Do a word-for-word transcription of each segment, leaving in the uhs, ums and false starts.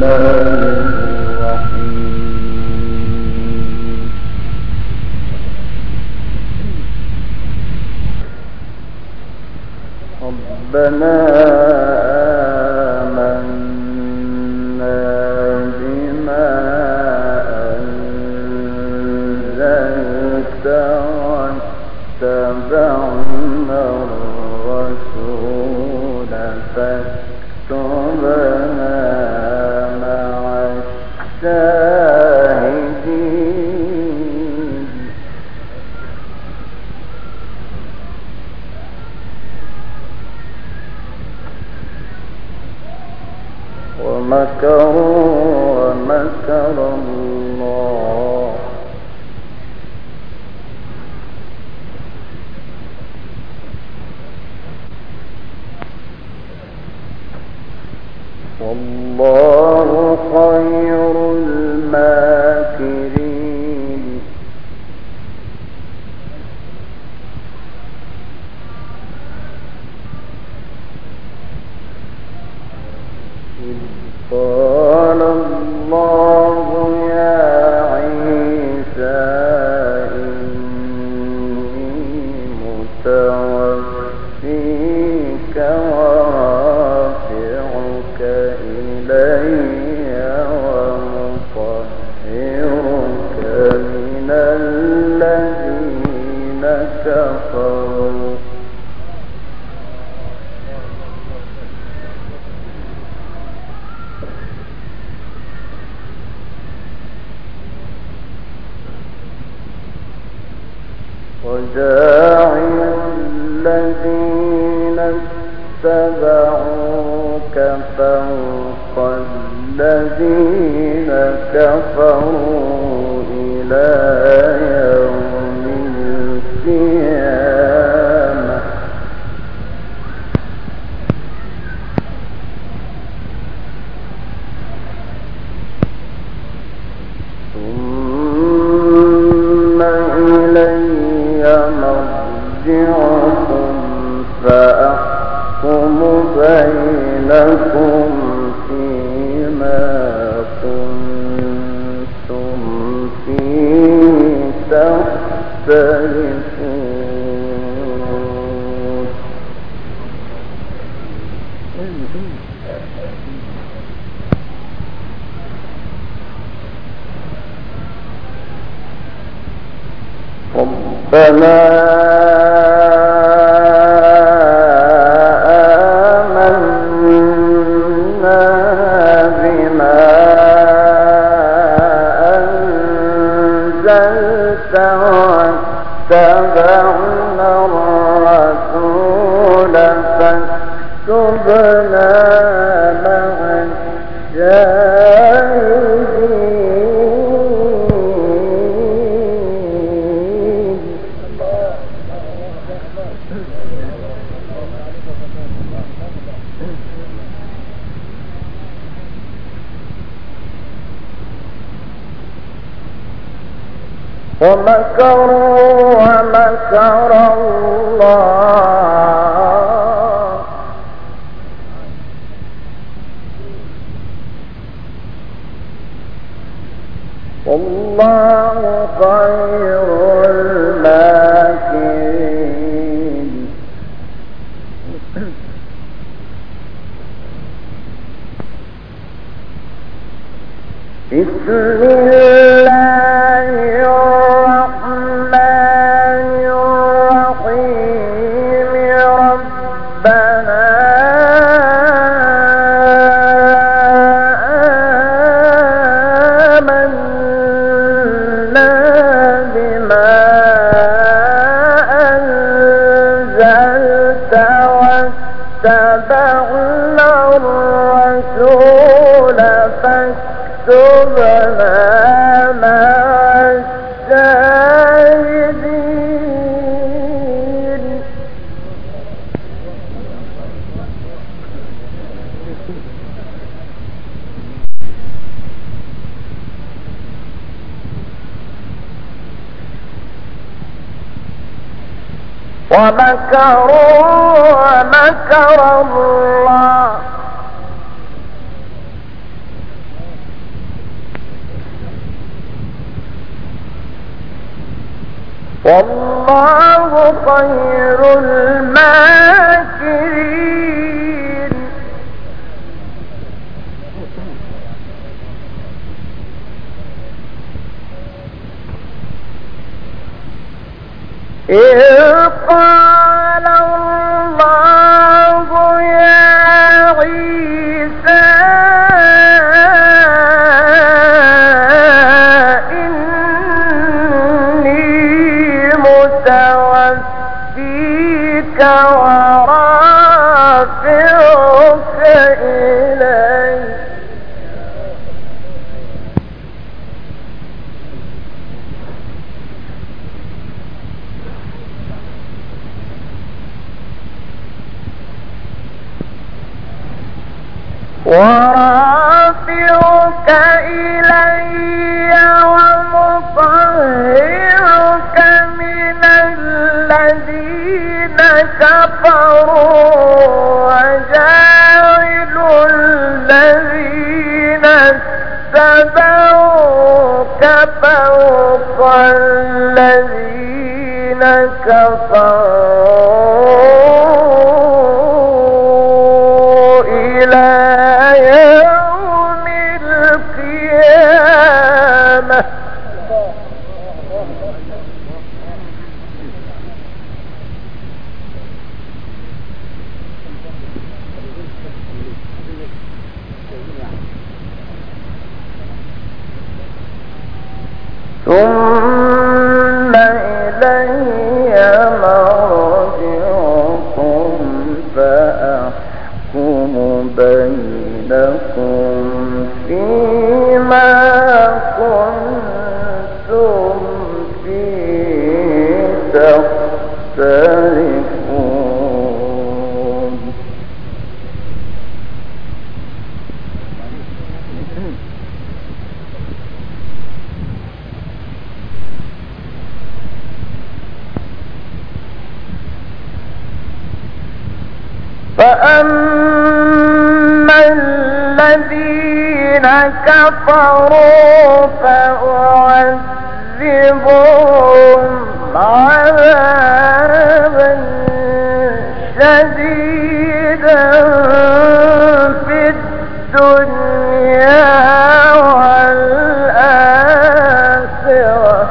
ومكروا ومكر الله والله خير الماكرين. بسم الله الرحمن الرحيم. ربنا آمنا بما أنزلت واتبعنا الرسول فاكتبنا مع الشاهدين. ومكروا ومكر الله والله خير الماكرين إذ قال الله يا عيسى متوفيك ورافعك إلي ورافعك إلي ومطهرك من الذين كفروا وجاعل الذين اتبعوك فوق الذين كفروا إلى يوم القيامة ثم إلي مرجعكم فأحكم بينكم فيما كنتم فيه تختلفون فأما الذين كفروا فأعذبهم عذابا شديدا في الدنيا والآخرة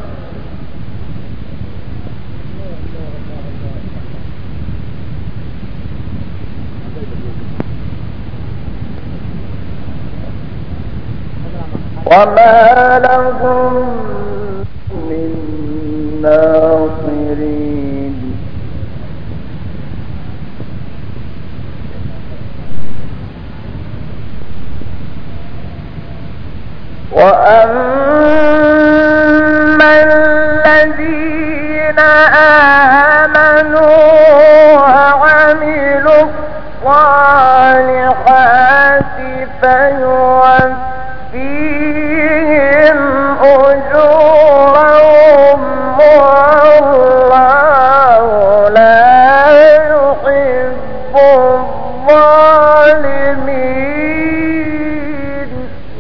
وما لهم من ناصرين وأما الذين آمنوا وعملوا الصالحات فيوفيهم أجورهم والله لا يحب الظالمين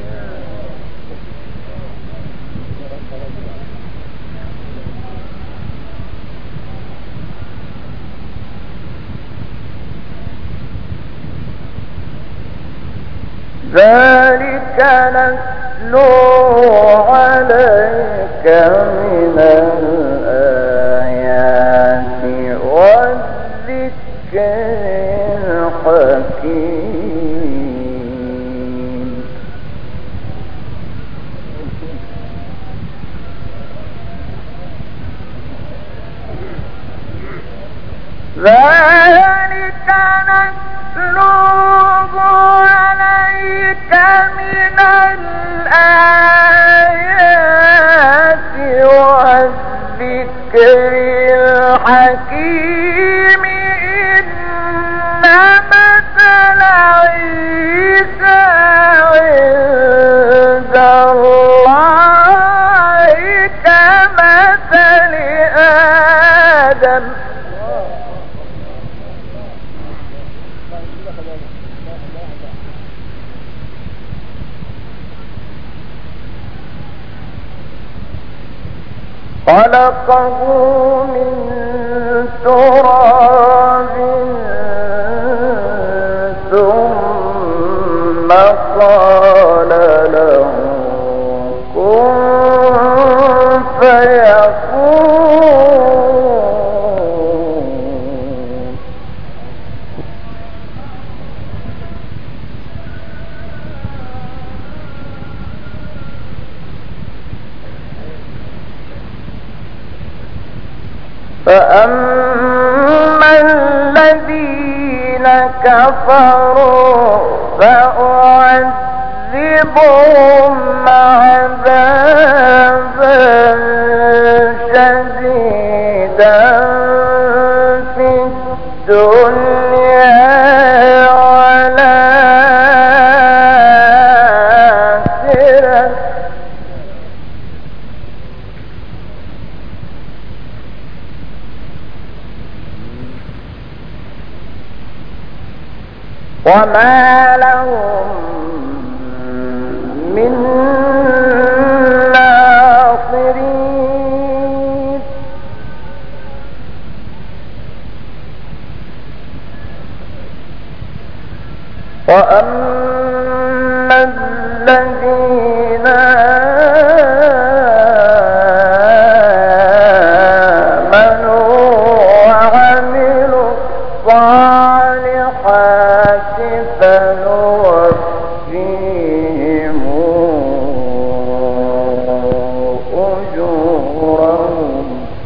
ذلك نتلوه عليك من الآيات والذكر الحكيم ذلك نتلوه عليك من الآيات والذكر الحكيم إن مثل عيسى عند الله كمثل آدم خلقه من تراب ثم قال له كن فيكون. فأما الذين كفروا فأعذبهم عذابا شديدا في الدنيا والآخرة وما لهم من ناصرين. وأما الذين آمنوا وعملوا الصالحات فنوفيهم أجورهم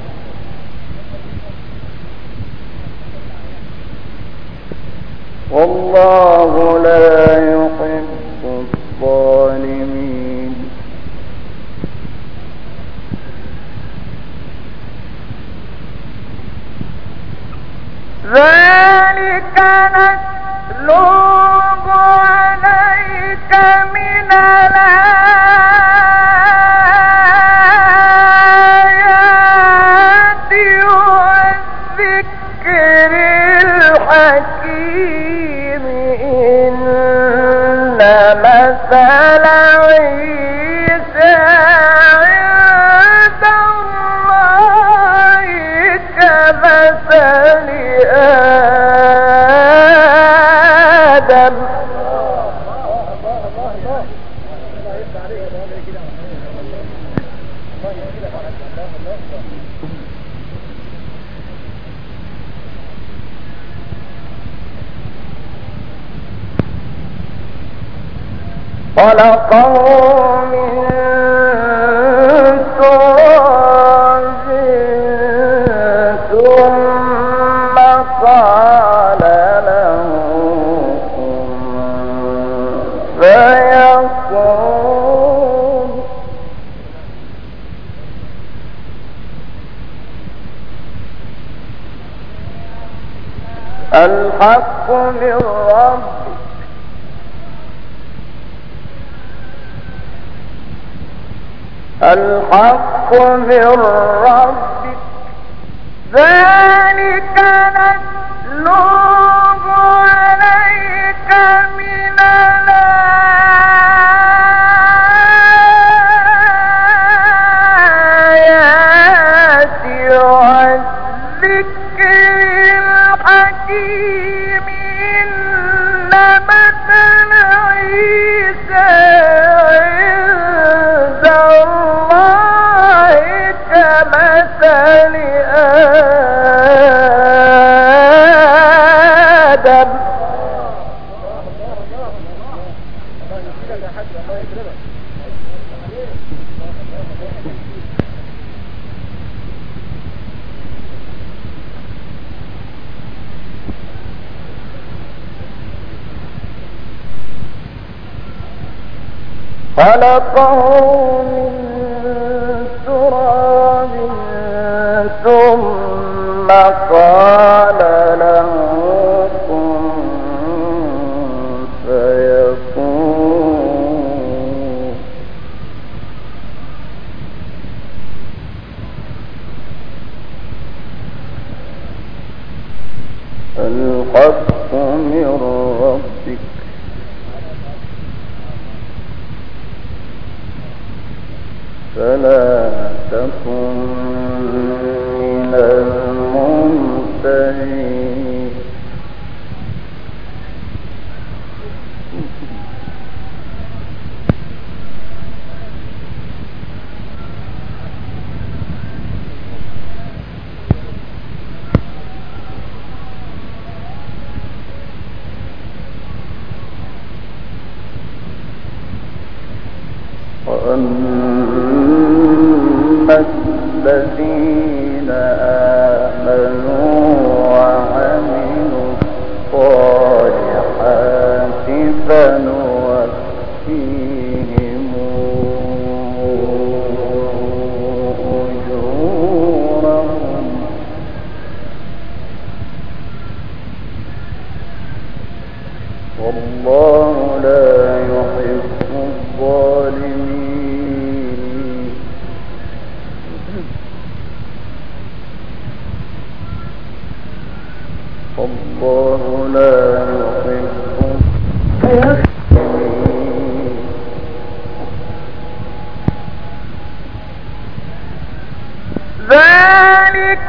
والله لا يحب الظالمين. ذلك نتلوه عليك من الآيات والذكر الحكيم. إن مثل عيسى عند الله كمثل آدم خلقه من تراب ثم قال له كن فيكون. الحق من ربك الحق من ربك ذلك نتلوه عليك من الآيات والذكر الحكيم. إن مثل عيسى عند الله كمثل آدم خلقه من تراب ثم قال له كن فيكون. الحق من ربك فلا تكن من الممترين وأما الذين آمنوا وعملوا الصالحات فنوفيهم أجورهم والله لا يحب الظالمين الله لا يحب الظالمين ذلك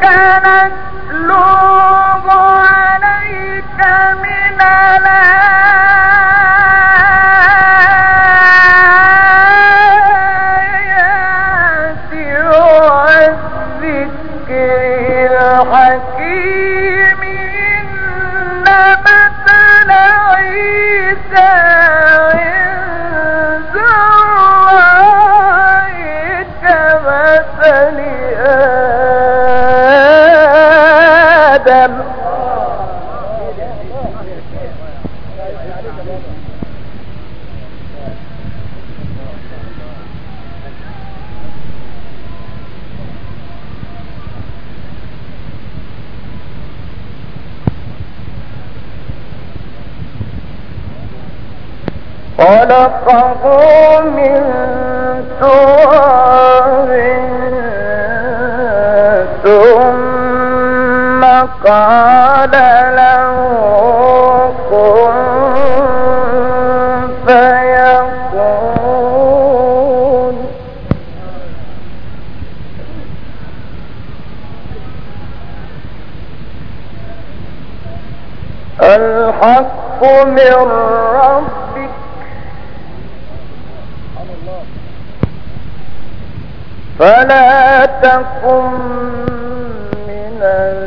نتلوه عليك من الآيات والذكر الحكيم مثل عيسى عند الله كمثل آدم خلقه من تراب ثم قال له كن فيكون الحق من ربك فلا تكن من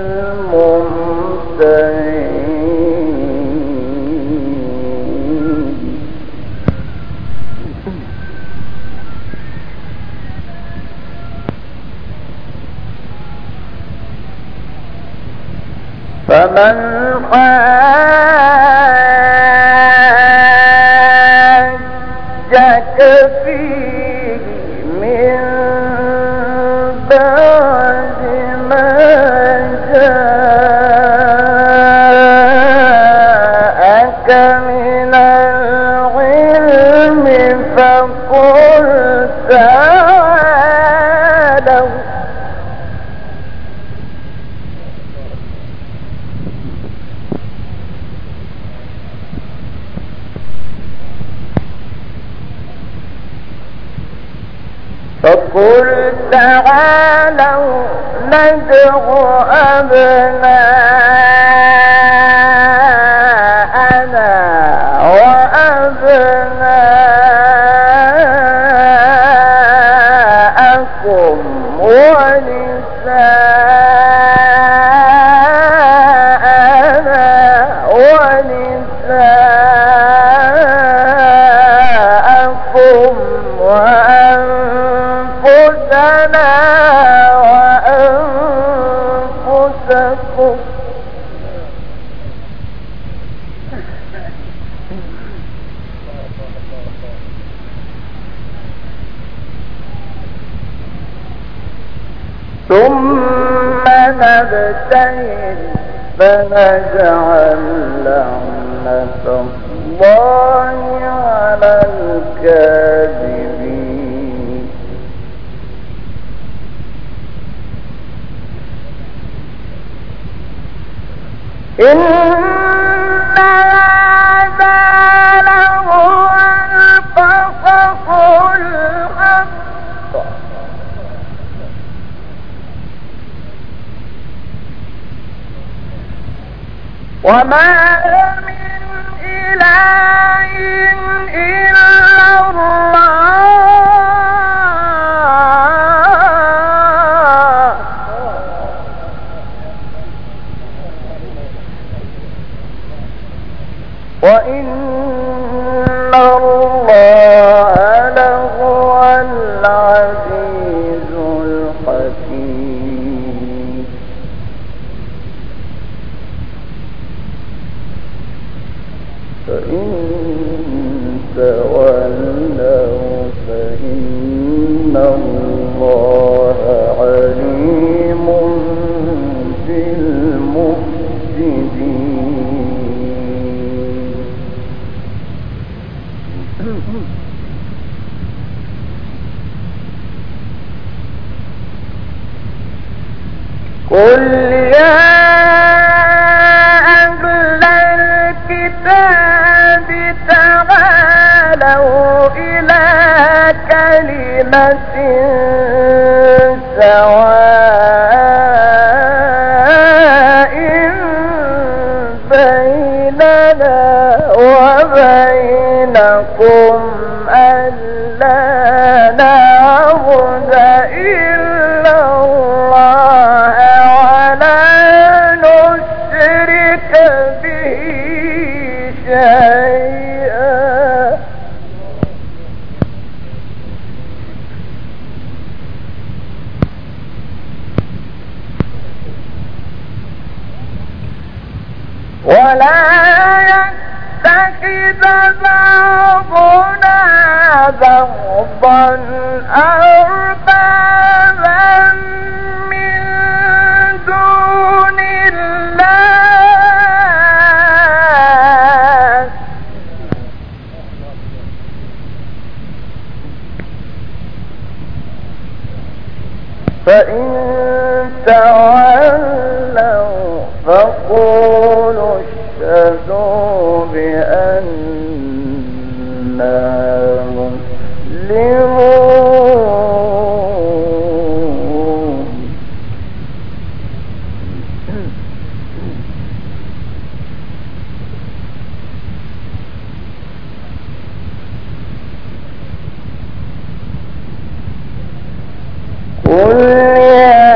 الممترين فمن حاجك فيه من بعد ما جاءك من العلم فقل تعالوا فقل تعالوا ندع أبناءنا وأبناءكم ونساءنا ونساءكم وأنفسنا وأنفسكم ثم نبتهل فنجعل لعنة الله على الكاذبين إن هذا لهو القصص الحق وما من إله إلا الله وإن الله لهو العزيز الحكيم فإن تولوا فإن الله عليم بالمفسدين قل يا أهل الكتاب تعالوا إلى كلمة سواء بيننا وبينكم ألا نعبد إلا الله ولا نشرك به شيئا ولا يتخذ بعضنا بعضا أربابا من دون الله فإن تولوا فقولوا اشهدوا بأننا مسلمون قل يا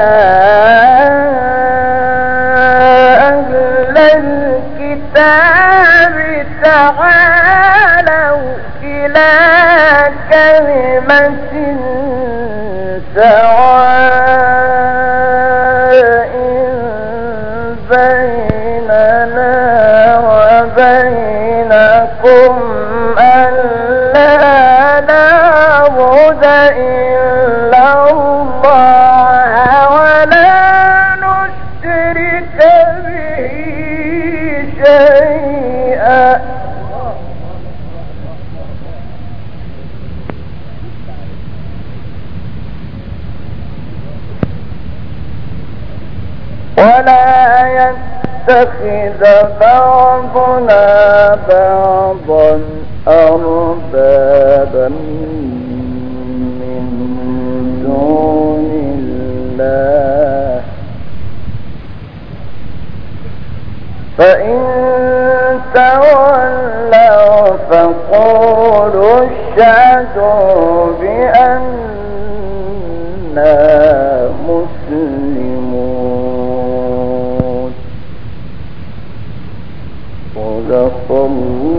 أهل الكتاب تعالوا إلى كلمة سواء بيننا وبينكم ألا نعبد إلا الله ولا نشرك به شيئا ولا يتخذ بعضنا بعضا أربابا من دون الله فإن تولوا فقولوا اشهدوا بأننا مسلمون صدق الله